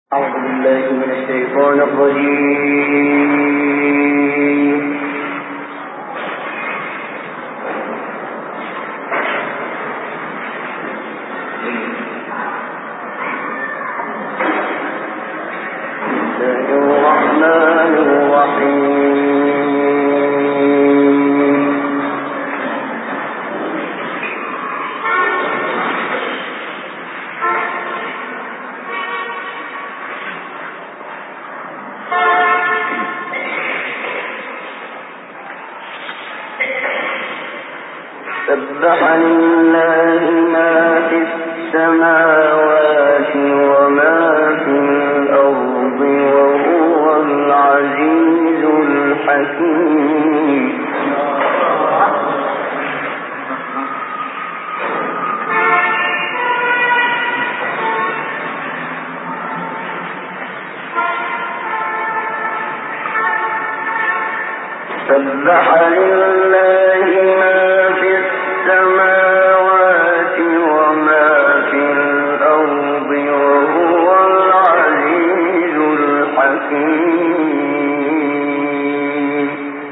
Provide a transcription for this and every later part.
أعوذ بالله من الشيطان الرجيم. بسم الله الرحمن الرحيم. سبح لله ما في السماوات وما في الأرض وهو العزيز الحكيم. سبح لله ما في السماوات وما في الأرض وهو العزيز الحكيم.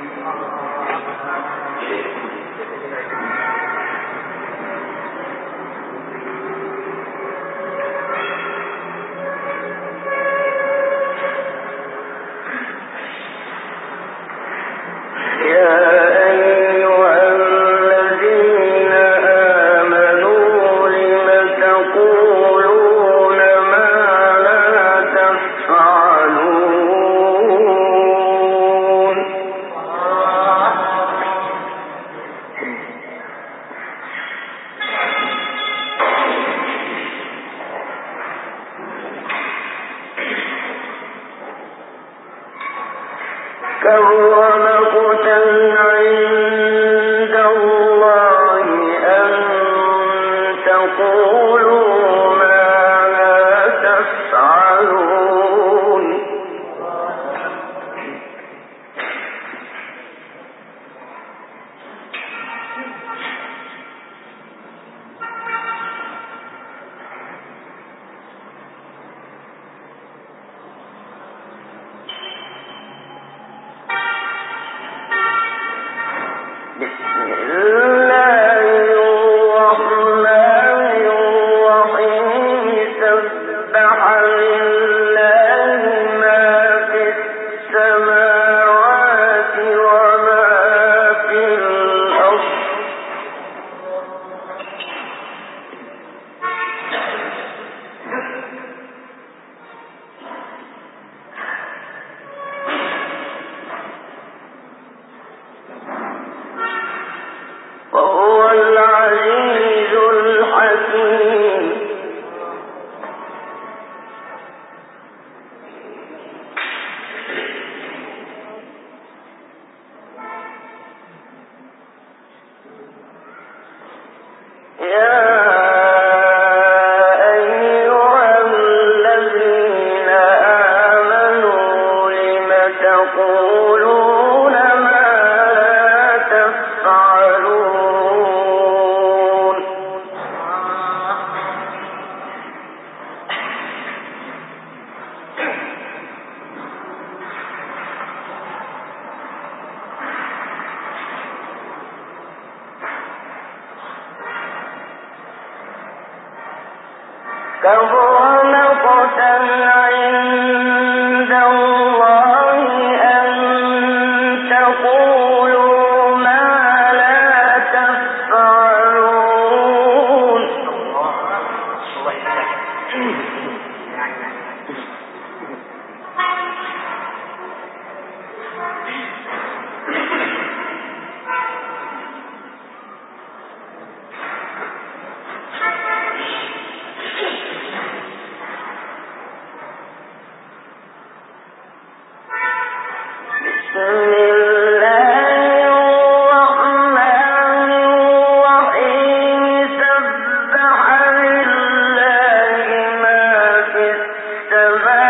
يا أيها الذين آمنوا لم تقولون ما لا تفعلون. كبر مقتا عند الله أن تقولوا ما لا تفعلون. بسم الله الرحمن الرحيم. سبح لله ما في السماوات وما في الأرض وهو العزيز الحكيم. يا أيها الذين آمنوا لم تقولون ما لا تفعلون. كبر مقتا عند الله أن تقولوا ما لا تفعلون. بسم الله الرحمن الرحيم. سبح لله ما في السماوات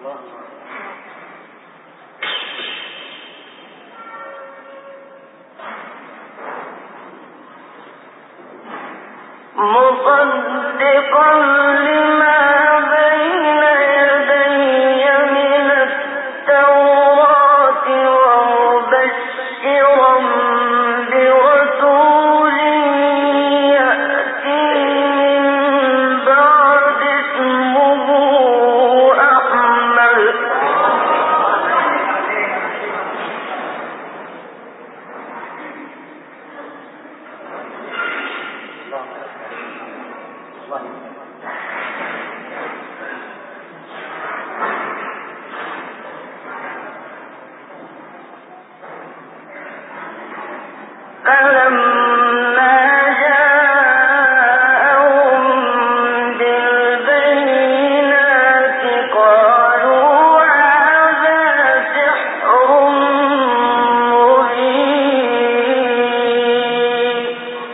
مصدقا لما بين يدي من التوراة ومبشرا برسول يأتي من بعد اسمه أحمد فلما جاءهم بالبينات قالوا هذا سحر مبين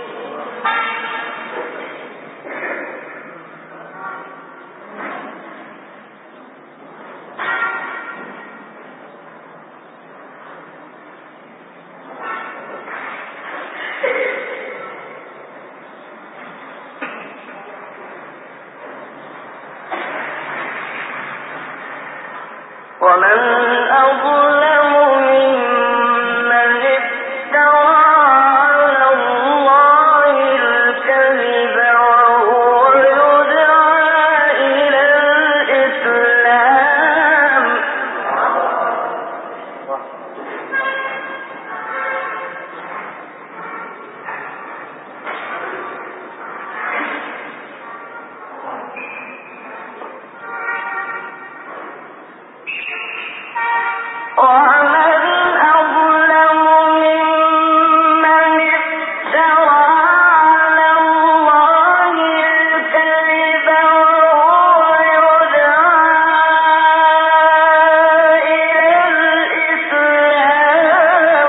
ومن أظلم ممن افترى على الله الكذب وهو يدعى إلى الإسلام ومن أظلم ممن افترى على الله الكذب وهو يدعى إلى الإسلام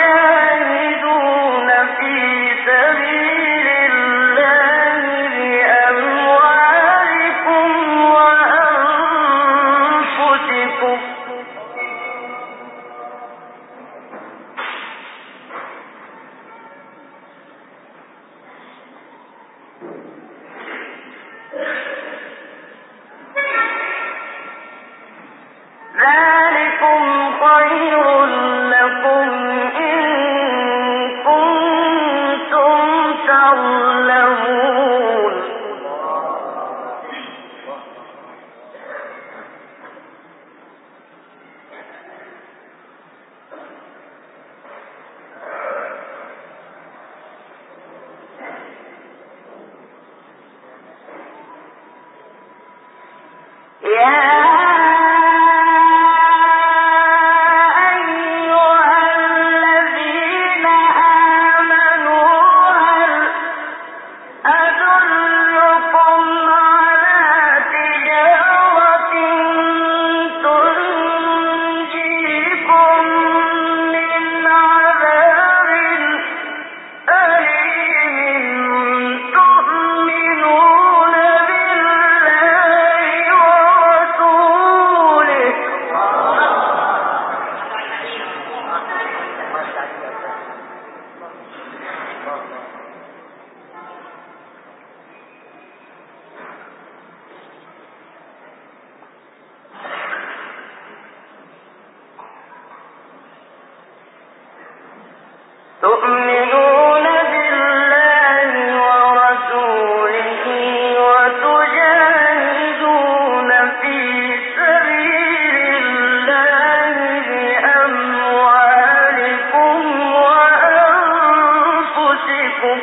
وتجاهدون في سبيل الله بأموالكم وأنفسكم ذلكم خير لكم إن كنتم تعلمون تؤمنون بالله ورسوله وتجاهدون في سبيل الله بأموالكم وأنفسكم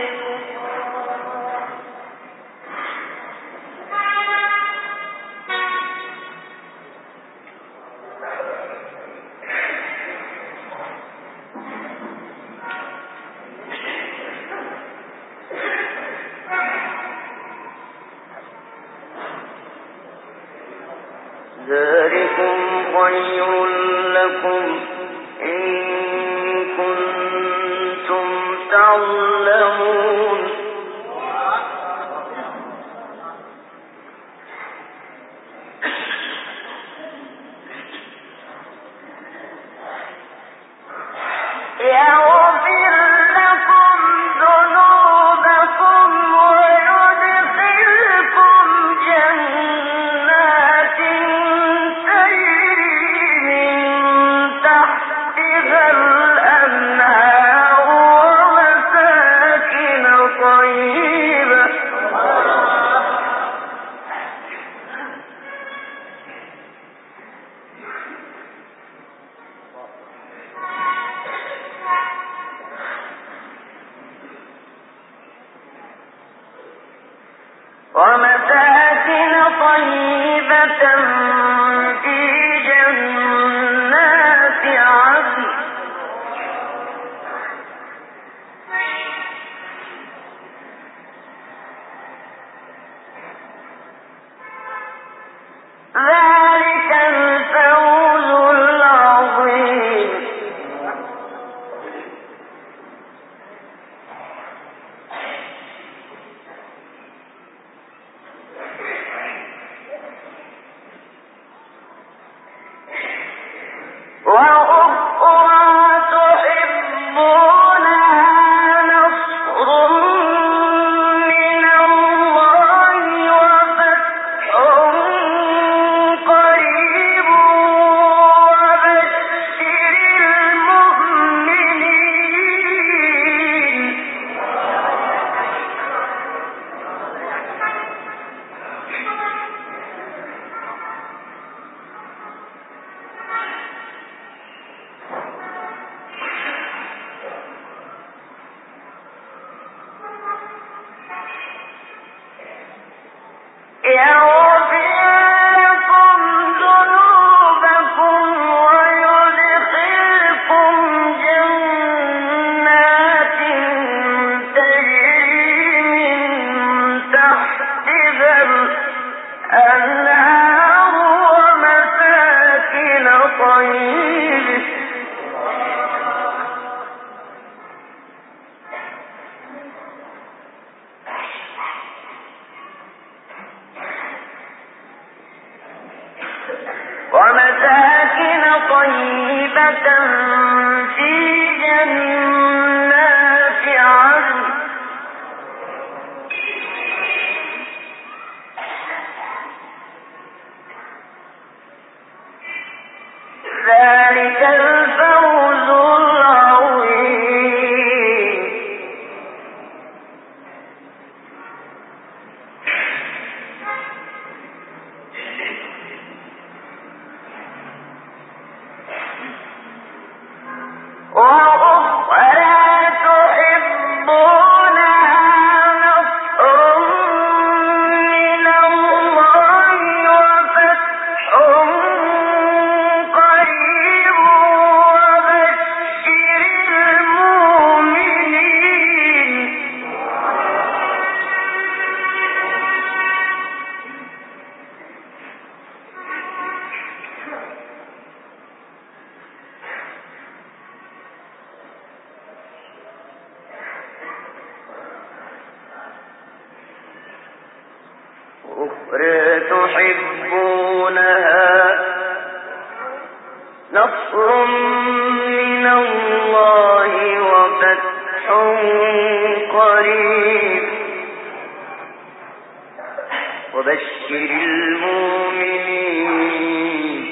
ذلكم خير لكم إن كنتم تعلمون يغفر لكم ذنوبكم ويدخلكم جنات تجري من تحتها الأنهار ومساكن طيبة في جنات عدن ذلك الفوز العظيم أخرى تحبونها نصر من الله وفتح قريب وبشر المؤمنين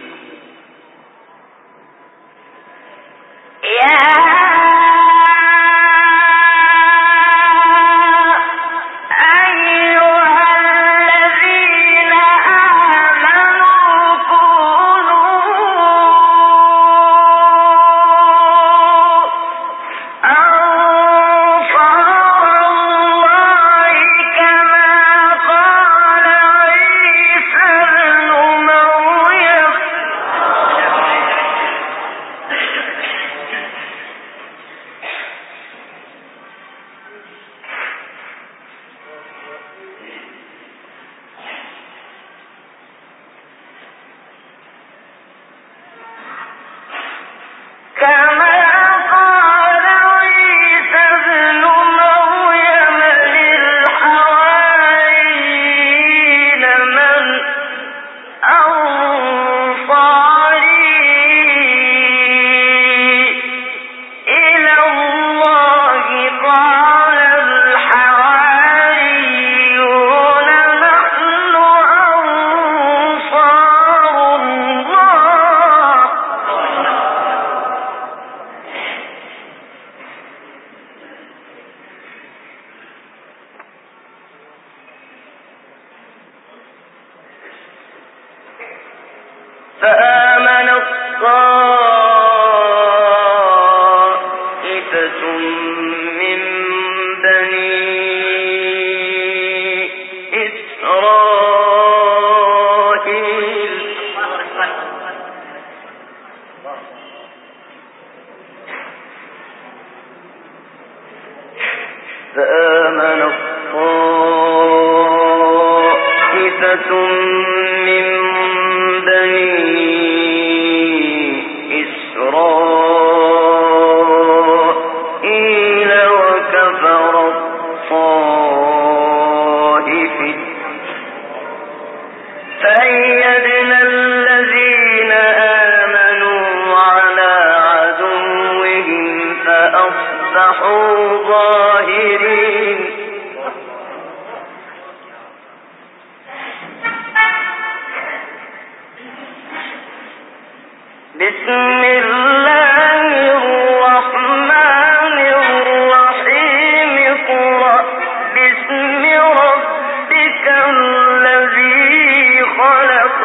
فآمنت طائفة من بني إسرائيل من بني إسرائيل وكفر الطائف فأيدنا الذين آمنوا على عدوهم فأصبحوا ظاهرين بسم الله الرحمن الرحيم اقرأ باسم ربك الذي خلق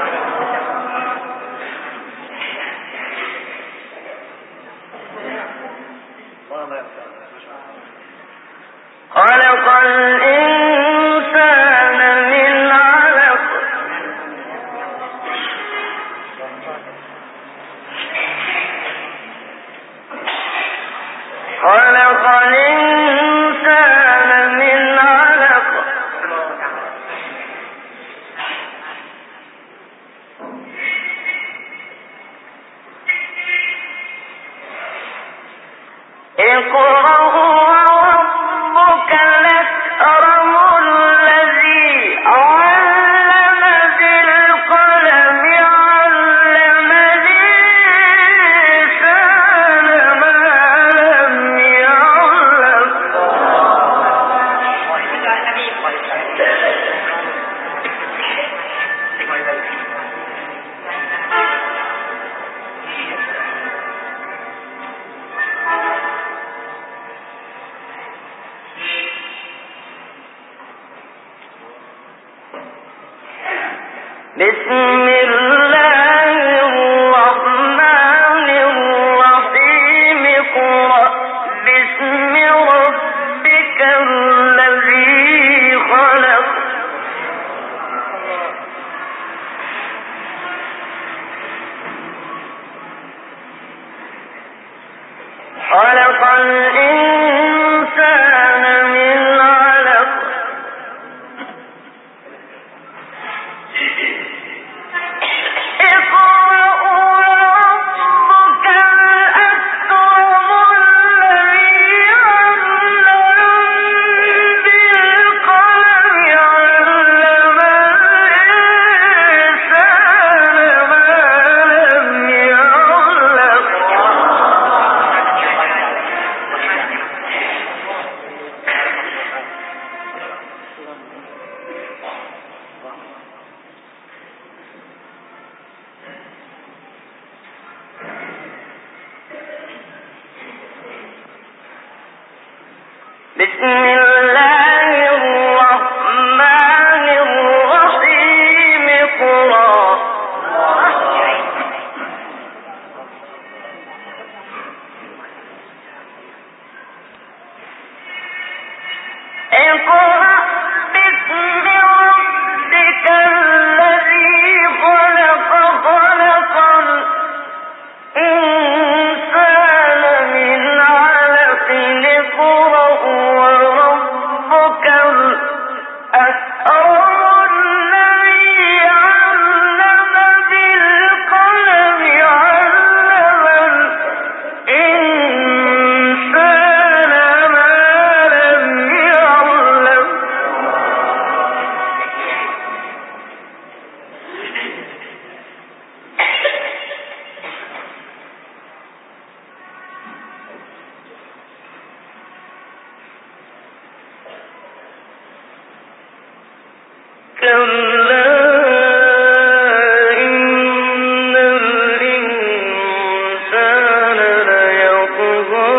خلق الإنسان من علق خلق الإنسان من علق اقرأ وربك الأكرم الذي علم بالقلم علم الإنسان بسم الله الرحمن الرحيم اقرأ باسم ربك الذي خلق خلق الإنسان من علق بسم الله الرحمن الرحيم اقرأ باسم ربك الذي خلق خلق الإنسان من علق اقرأ وربك الأكرم الذي علم بالقلم علم الإنسان ما لم يعلم كلا إن الإنسان ليطغى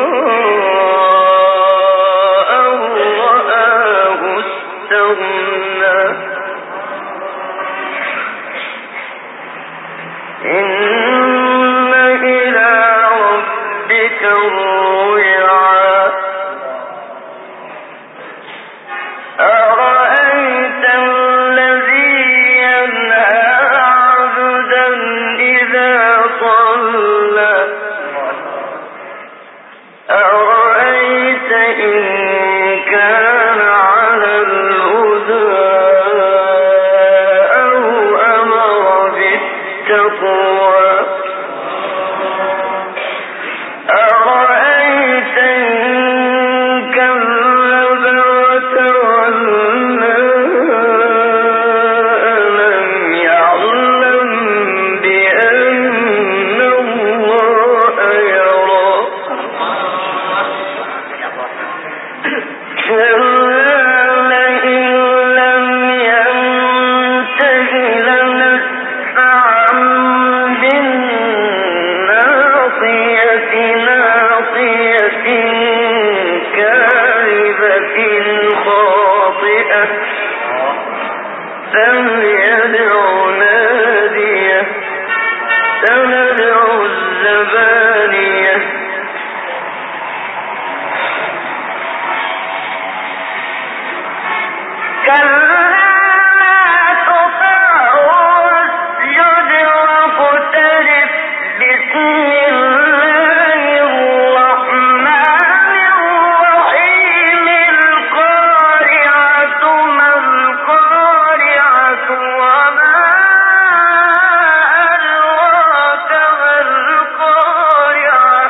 أن رآه استغنى إن إلى ربك الرجعى أرأيت الذي ينهى عبدا إذا صلى أرأيت إن كان على الهدى أو أمر بالتقوى أرأيت إن كذب وتولى ألم يعلم بأن الله يرى كلا لئن لم ينته لنسفعا بالناصية ناصية كاذبة خاطئة فليدع ناديه سندع الزبانية كلا لا تطعه واسجد واقترب بسم الله الرحمن الرحيم القارعة ما القارعة وما أدراك ما القارعة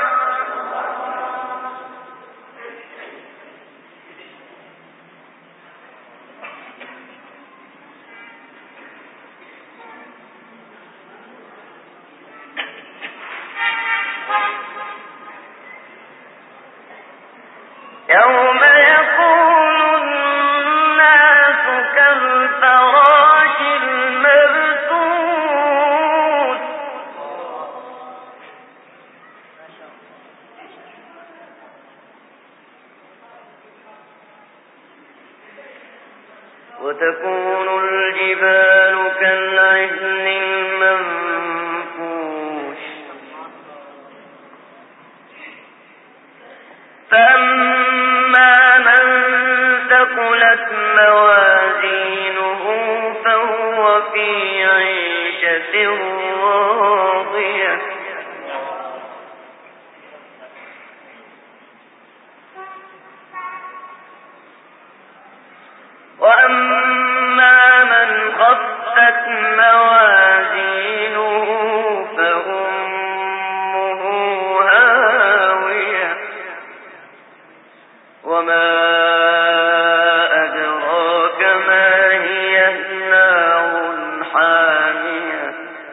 يوم يكون الناس كالفراش المبثوث وتكون الجبال كالعهن المنفوش فأما من ثقلت موازينه فهو في عيشة راضية وأما من خفت موازينه فأمه هاوية وما أدراك ما هي نار حامية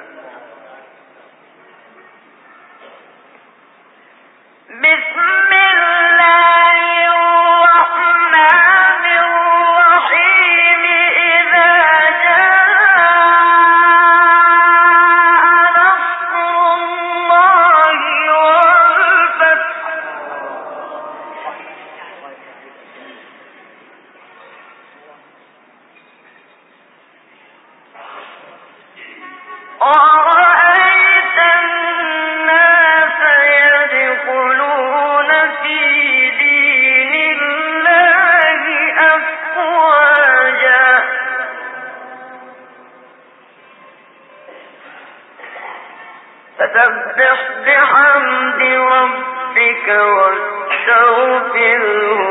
بسم الله الرحمن الرحيم إذا جاء نصر الله والفتح ورأيت الناس يدخلون في دين الله أفواجا فسبح بحمد ربك واستغفره